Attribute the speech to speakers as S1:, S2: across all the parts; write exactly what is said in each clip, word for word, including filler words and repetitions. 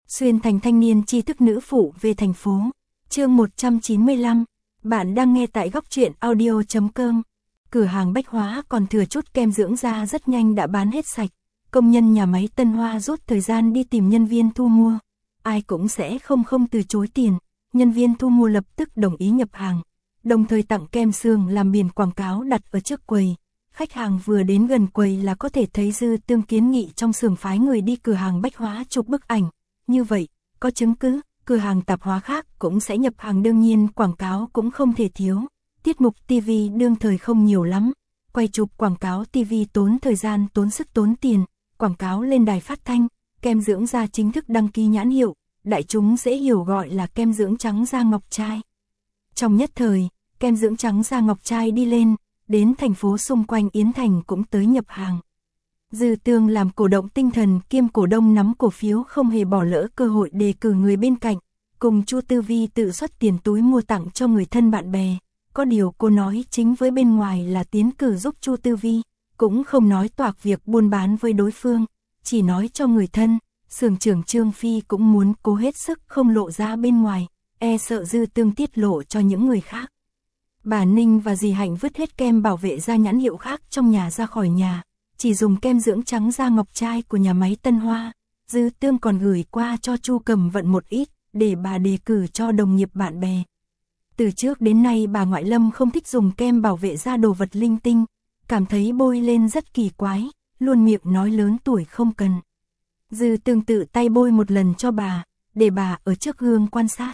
S1: Xuyên thành thanh niên tri thức nữ phụ về thành phố. Chương một trăm chín mươi lăm. Bạn đang nghe tại góc truyện audio chấm com. Cửa hàng bách hóa còn thừa chút kem dưỡng da rất nhanh đã bán hết sạch. Công nhân nhà máy Tân Hoa rút thời gian đi tìm nhân viên thu mua. Ai cũng sẽ không không từ chối tiền. Nhân viên thu mua lập tức đồng ý nhập hàng. Đồng thời tặng kem sương làm biển quảng cáo đặt ở trước quầy. Khách hàng vừa đến gần quầy là có thể thấy Dư Tương kiến nghị trong xưởng phái người đi cửa hàng bách hóa chụp bức ảnh. Như vậy, có chứng cứ, cửa hàng tạp hóa khác cũng sẽ nhập hàng, đương nhiên quảng cáo cũng không thể thiếu. Tiết mục ti vi đương thời không nhiều lắm. Quay chụp quảng cáo ti vi tốn thời gian, tốn sức, tốn tiền. Quảng cáo lên đài phát thanh, kem dưỡng da chính thức đăng ký nhãn hiệu, đại chúng dễ hiểu gọi là kem dưỡng trắng da ngọc trai. Trong nhất thời, kem dưỡng trắng da ngọc trai đi lên, đến thành phố xung quanh Yến Thành cũng tới nhập hàng. Dư Tương làm cổ động tinh thần kiêm cổ đông nắm cổ phiếu không hề bỏ lỡ cơ hội đề cử người bên cạnh, cùng Chu Tư Vi tự xuất tiền túi mua tặng cho người thân bạn bè. Có điều cô nói chính với bên ngoài là tiến cử giúp Chu Tư Vi, cũng không nói toạc việc buôn bán với đối phương, chỉ nói cho người thân. Xưởng trưởng Trương Phi cũng muốn cố hết sức không lộ ra bên ngoài, e sợ Dư Tương tiết lộ cho những người khác. Bà Ninh và dì Hạnh vứt hết kem bảo vệ da nhãn hiệu khác trong nhà ra khỏi nhà, chỉ dùng kem dưỡng trắng da ngọc trai của nhà máy Tân Hoa. Dư Tương còn gửi qua cho Chu Cầm Vận một ít, để bà đề cử cho đồng nghiệp bạn bè. Từ trước đến nay bà ngoại Lâm không thích dùng kem bảo vệ da đồ vật linh tinh, cảm thấy bôi lên rất kỳ quái, luôn miệng nói lớn tuổi không cần. Dư Tương tự tay bôi một lần cho bà, để bà ở trước gương quan sát.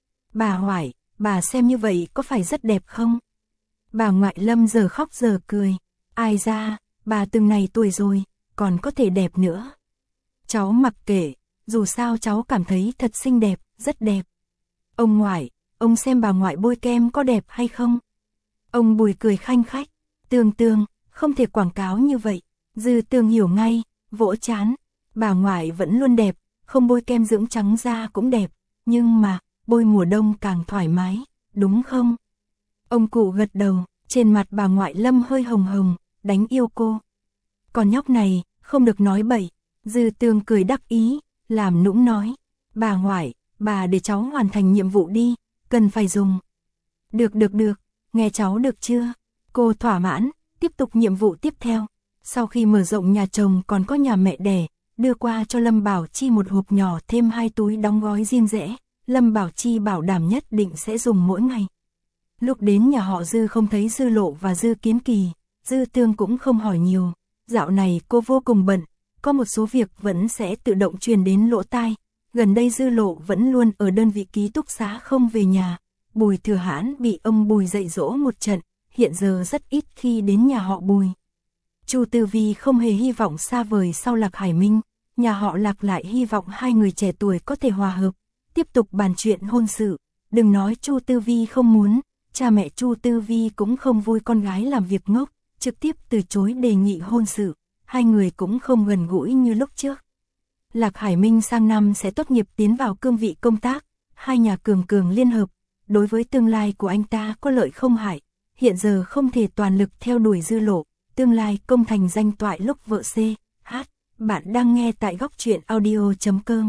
S1: Bà hỏi, bà xem như vậy có phải rất đẹp không? Bà ngoại Lâm giờ khóc giờ cười, ai ra, bà từng này tuổi rồi, còn có thể đẹp nữa. Cháu mặc kệ, dù sao cháu cảm thấy thật xinh đẹp, rất đẹp. Ông ngoại, ông xem bà ngoại bôi kem có đẹp hay không? Ông Bùi cười khanh khách, Tương Tương, không thể quảng cáo như vậy. Dư Tương hiểu ngay, vỗ chán, bà ngoại vẫn luôn đẹp, không bôi kem dưỡng trắng da cũng đẹp, nhưng mà, bôi mùa đông càng thoải mái, đúng không? Ông cụ gật đầu, trên mặt bà ngoại Lâm hơi hồng hồng, đánh yêu cô. Còn nhóc này, không được nói bậy. Dư Tương cười đắc ý, làm nũng nói, bà ngoại, bà để cháu hoàn thành nhiệm vụ đi, cần phải dùng. Được được được, nghe cháu được chưa? Cô thỏa mãn, tiếp tục nhiệm vụ tiếp theo. Sau khi mở rộng nhà chồng còn có nhà mẹ đẻ, đưa qua cho Lâm Bảo Chi một hộp nhỏ thêm hai túi đóng gói riêng rẽ. Lâm Bảo Chi bảo đảm nhất định sẽ dùng mỗi ngày. Lúc đến nhà họ Dư không thấy Dư Lộ và Dư Kiến Kỳ, Dư Tương cũng không hỏi nhiều. Dạo này cô vô cùng bận, có một số việc vẫn sẽ tự động truyền đến lỗ tai. Gần đây Dư Lộ vẫn luôn ở đơn vị ký túc xá không về nhà. Bùi Thừa Hãn bị ông Bùi dạy dỗ một trận, hiện giờ rất ít khi đến nhà họ Bùi. Chu Tư Vi không hề hy vọng xa vời sau Lạc Hải Minh, nhà họ Lạc lại hy vọng hai người trẻ tuổi có thể hòa hợp, tiếp tục bàn chuyện hôn sự. Đừng nói Chu Tư Vi không muốn, cha mẹ Chu Tư Vi cũng không vui con gái làm việc ngốc, trực tiếp từ chối đề nghị hôn sự. Hai người cũng không gần gũi như lúc trước. Lạc Hải Minh sang năm sẽ tốt nghiệp tiến vào cương vị công tác, hai nhà cường cường liên hợp, đối với tương lai của anh ta có lợi không hại. Hiện giờ không thể toàn lực theo đuổi Dư Lộ, tương lai công thành danh toại lúc vợ C, H. Bạn đang nghe tại góc truyện audio chấm com.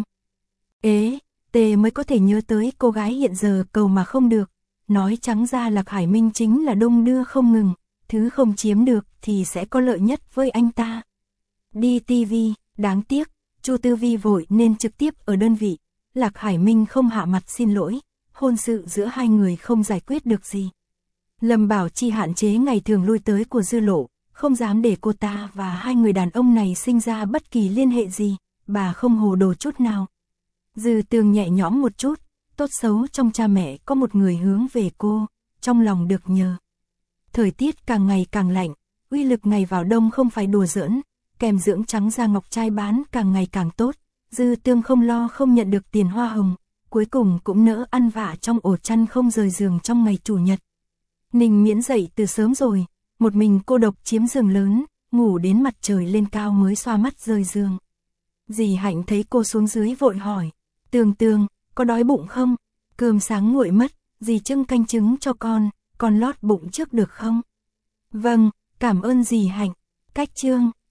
S1: Ế, Tê mới có thể nhớ tới cô gái hiện giờ cầu mà không được. Nói trắng ra Lạc Hải Minh chính là đung đưa không ngừng, thứ không chiếm được thì sẽ có lợi nhất với anh ta. Đi ti vi, đáng tiếc, Chu Tư Vi vội nên trực tiếp ở đơn vị. Lạc Hải Minh không hạ mặt xin lỗi, hôn sự giữa hai người không giải quyết được gì. Lâm Bảo Chi hạn chế ngày thường lui tới của Dư Lộ, không dám để cô ta và hai người đàn ông này sinh ra bất kỳ liên hệ gì, bà không hồ đồ chút nào. Dư Tương nhẹ nhõm một chút, tốt xấu trong cha mẹ có một người hướng về cô, trong lòng được nhờ. Thời tiết càng ngày càng lạnh, uy lực ngày vào đông không phải đùa giỡn, kem dưỡng trắng da ngọc trai bán càng ngày càng tốt. Dư Tương không lo không nhận được tiền hoa hồng, cuối cùng cũng nỡ ăn vạ trong ổ chăn không rời giường trong ngày chủ nhật. Ninh Miễn dậy từ sớm rồi, một mình cô độc chiếm giường lớn, ngủ đến mặt trời lên cao mới xoa mắt rời giường. Dì Hạnh thấy cô xuống dưới vội hỏi, Tương Tương, có đói bụng không? Cơm sáng nguội mất, dì trưng canh trứng cho con, con lót bụng trước được không? Vâng, cảm ơn dì Hạnh. Cách chương